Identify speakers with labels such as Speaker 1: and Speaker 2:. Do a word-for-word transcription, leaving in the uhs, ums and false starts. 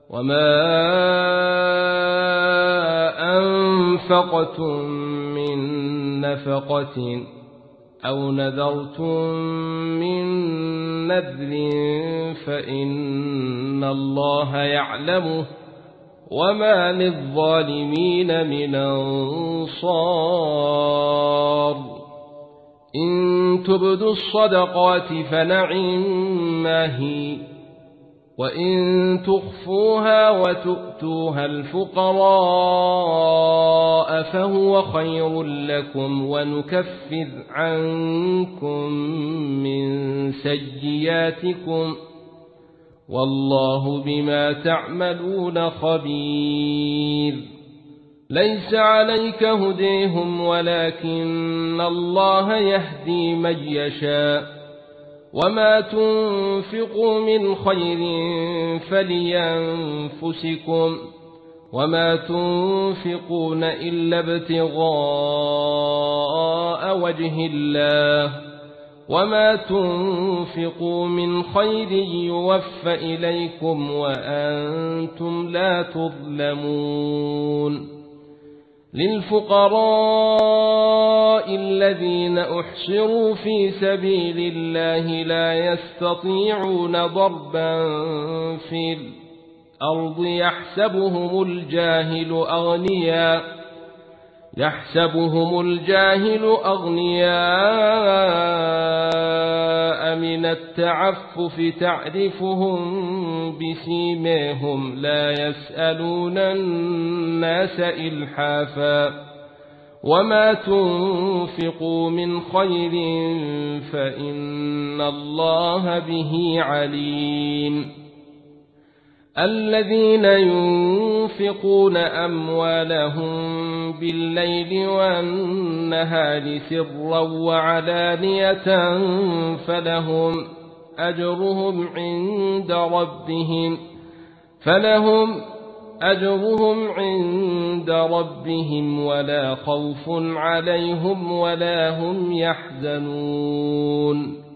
Speaker 1: وما أنفقتم من نفقة أو نذرتم من نذر فإن الله يعلمه وما للظالمين من أنصار إن تبدوا الصدقات فنعما هي وإن تخفوها وتؤتوها الفقراء فهو خير لكم ونكفر عنكم من سيئاتكم والله بما تعملون خبير ليس عليك هديهم ولكن الله يهدي من يشاء وما تنفقوا من خير فلينفسكم وما تنفقون إلا ابتغاء وجه الله وما تنفقوا من خير يوفى إليكم وأنتم لا تظلمون للفقراء الذين أحصروا في سبيل الله لا يستطيعون ضربا في الأرض يحسبهم الجاهل أغنياء يحسبهم الجاهل أغنياء من التعفف تعرفهم بسيماهم لا يسألون الناس إلحافا وما تنفقوا من خير فإن الله به عليم الذين ينفقون أموالهم بالليل والنهار سرا وعلانية فلهم أجرهم عند ربهم فلهم أجرهم عند ربهم ولا خوف عليهم ولا هم يحزنون